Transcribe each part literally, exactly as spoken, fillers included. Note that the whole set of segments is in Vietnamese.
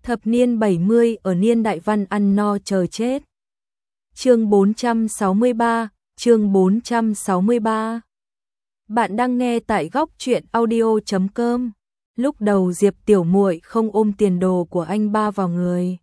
Thập niên bảy mươi ở niên đại văn ăn no chờ chết. Chương bốn trăm sáu mươi ba, chương bốn trăm sáu mươi ba. Bạn đang nghe tại góc truyện audio chấm com. Lúc đầu Diệp tiểu muội không ôm tiền đồ của anh ba vào người.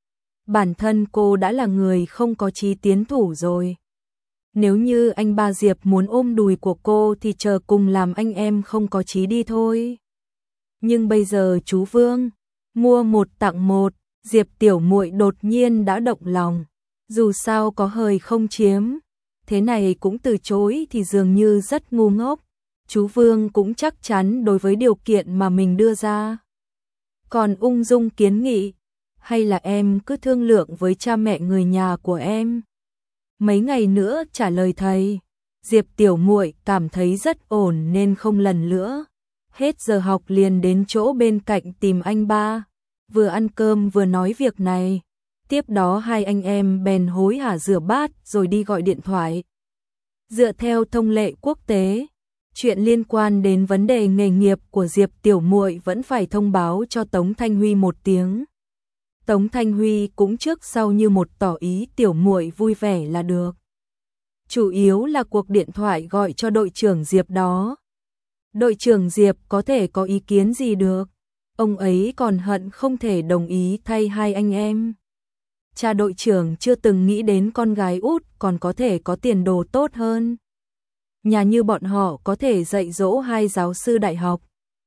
Bản thân cô đã là người không có chí tiến thủ rồi. Nếu như anh ba Diệp muốn ôm đùi của cô thì chờ cùng làm anh em không có chí đi thôi. Nhưng bây giờ chú Vương mua một tặng một, Diệp tiểu muội đột nhiên đã động lòng. Dù sao có hời không chiếm, thế này cũng từ chối thì dường như rất ngu ngốc. Chú Vương cũng chắc chắn đối với điều kiện mà mình đưa ra. Còn ung dung kiến nghị, hay là em cứ thương lượng với cha mẹ người nhà của em. Mấy ngày nữa trả lời thầy. Diệp tiểu muội cảm thấy rất ổn nên không lần nữa. Hết giờ học liền đến chỗ bên cạnh tìm anh ba. Vừa ăn cơm vừa nói việc này. Tiếp đó hai anh em bèn hối hả rửa bát rồi đi gọi điện thoại. Dựa theo thông lệ quốc tế, chuyện liên quan đến vấn đề nghề nghiệp của Diệp tiểu muội vẫn phải thông báo cho Tống Thanh Huy một tiếng. Tống Thanh Huy cũng trước sau như một tỏ ý tiểu muội vui vẻ là được. Chủ yếu là cuộc điện thoại gọi cho đội trưởng Diệp đó. Đội trưởng Diệp có thể có ý kiến gì được, ông ấy còn hận không thể đồng ý thay hai anh em. Cha đội trưởng chưa từng nghĩ đến con gái út còn có thể có tiền đồ tốt hơn. Nhà như bọn họ có thể dạy dỗ hai giáo sư đại học.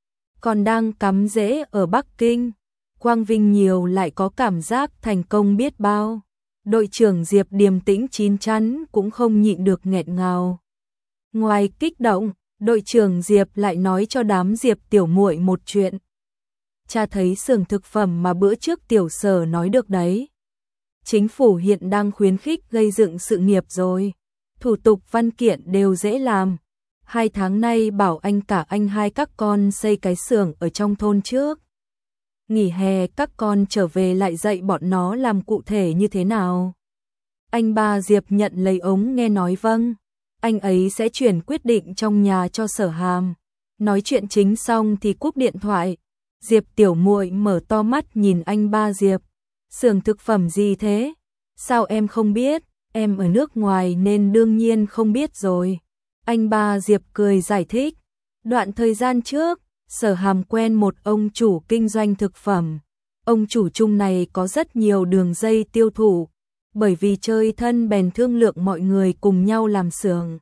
Còn đang cắm rễ ở Bắc Kinh, quang vinh nhiều lại có cảm giác thành công biết bao. Đội trưởng Diệp điềm tĩnh chín chắn cũng không nhịn được nghẹn ngào. Ngoài kích động, đội trưởng Diệp lại nói cho đám Diệp tiểu muội một chuyện. Cha thấy xưởng thực phẩm mà bữa trước tiểu sở nói được đấy. Chính phủ hiện đang khuyến khích gây dựng sự nghiệp rồi. Thủ tục văn kiện đều dễ làm. Hai tháng nay bảo anh cả anh hai các con xây cái xưởng ở trong thôn trước. Nghỉ hè các con trở về lại dạy bọn nó làm cụ thể như thế nào. Anh ba Diệp nhận lấy ống nghe nói vâng. Anh ấy sẽ chuyển quyết định trong nhà cho Sở Hàm. Nói chuyện chính xong thì cúp điện thoại. Diệp tiểu muội mở to mắt nhìn anh ba Diệp. Xưởng thực phẩm gì thế? Sao em không biết? Em ở nước ngoài nên đương nhiên không biết rồi. Anh ba Diệp cười giải thích. Đoạn thời gian trước, Sở Hàm quen một ông chủ kinh doanh thực phẩm. Ông chủ chung này có rất nhiều đường dây tiêu thụ. Bởi vì chơi thân bèn thương lượng mọi người cùng nhau làm xưởng.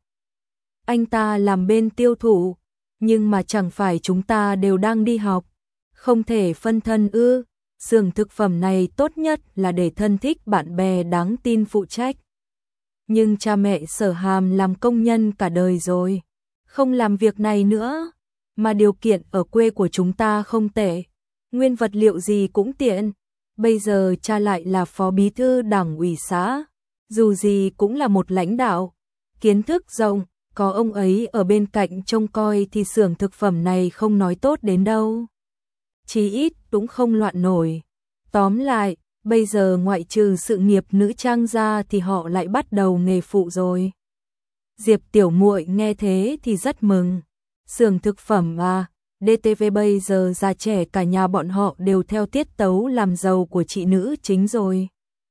Anh ta làm bên tiêu thụ, nhưng mà chẳng phải chúng ta đều đang đi học. Không thể phân thân ư. Xưởng thực phẩm này tốt nhất là để thân thích bạn bè đáng tin phụ trách. Nhưng cha mẹ Sở Hàm làm công nhân cả đời rồi, không làm việc này nữa. Mà điều kiện ở quê của chúng ta không tệ, nguyên vật liệu gì cũng tiện. Bây giờ cha lại là phó bí thư đảng ủy xã, dù gì cũng là một lãnh đạo, kiến thức rộng, có ông ấy ở bên cạnh trông coi thì xưởng thực phẩm này không nói tốt đến đâu. Chí ít cũng không loạn nổi. Tóm lại, bây giờ ngoại trừ sự nghiệp nữ trang ra thì họ lại bắt đầu nghề phụ rồi. Diệp tiểu muội nghe thế thì rất mừng. Xưởng thực phẩm à, đê tê vê bây giờ già trẻ cả nhà bọn họ đều theo tiết tấu làm giàu của chị nữ chính rồi.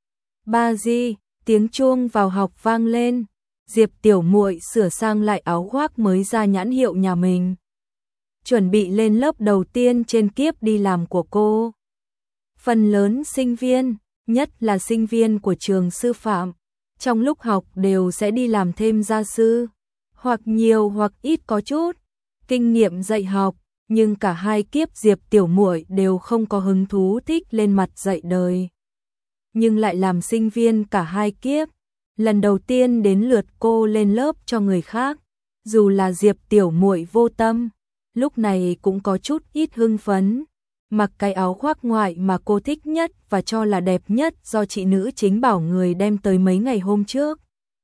Ba Di, tiếng chuông vào học vang lên. Diệp tiểu muội sửa sang lại áo khoác mới ra nhãn hiệu nhà mình. Chuẩn bị lên lớp đầu tiên trên kiếp đi làm của cô. Phần lớn sinh viên, nhất là sinh viên của trường sư phạm, trong lúc học đều sẽ đi làm thêm gia sư, hoặc nhiều hoặc ít có chút kinh nghiệm dạy học, nhưng cả hai kiếp Diệp tiểu muội đều không có hứng thú thích lên mặt dạy đời. Nhưng lại làm sinh viên cả hai kiếp, lần đầu tiên đến lượt cô lên lớp cho người khác, dù là Diệp tiểu muội vô tâm, lúc này cũng có chút ít hưng phấn. Mặc cái áo khoác ngoại mà cô thích nhất và cho là đẹp nhất do chị nữ chính bảo người đem tới mấy ngày hôm trước.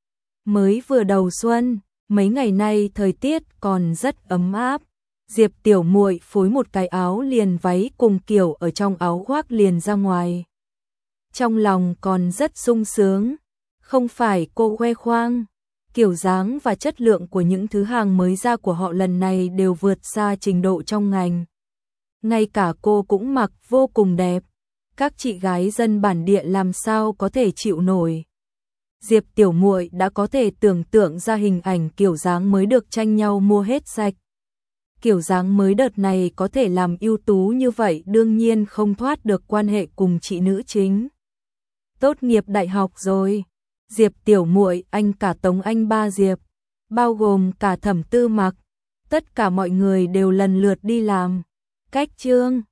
Mới vừa đầu xuân, mấy ngày nay thời tiết còn rất ấm áp. Diệp tiểu muội phối một cái áo liền váy cùng kiểu ở trong áo khoác liền ra ngoài. Trong lòng còn rất sung sướng. Không phải cô khoe khoang, kiểu dáng và chất lượng của những thứ hàng mới ra của họ lần này đều vượt xa trình độ trong ngành. Ngay cả cô cũng mặc vô cùng đẹp. các chị gái dân bản địa làm sao có thể chịu nổi. Diệp tiểu muội đã có thể tưởng tượng ra hình ảnh kiểu dáng mới được tranh nhau mua hết sạch. Kiểu dáng mới đợt này có thể làm ưu tú như vậy đương nhiên không thoát được quan hệ cùng chị nữ chính. Tốt nghiệp đại học rồi. Diệp tiểu muội, anh cả Tống Anh ba Diệp, bao gồm cả Thẩm Tư Mặc, tất cả mọi người đều lần lượt đi làm. Cách chương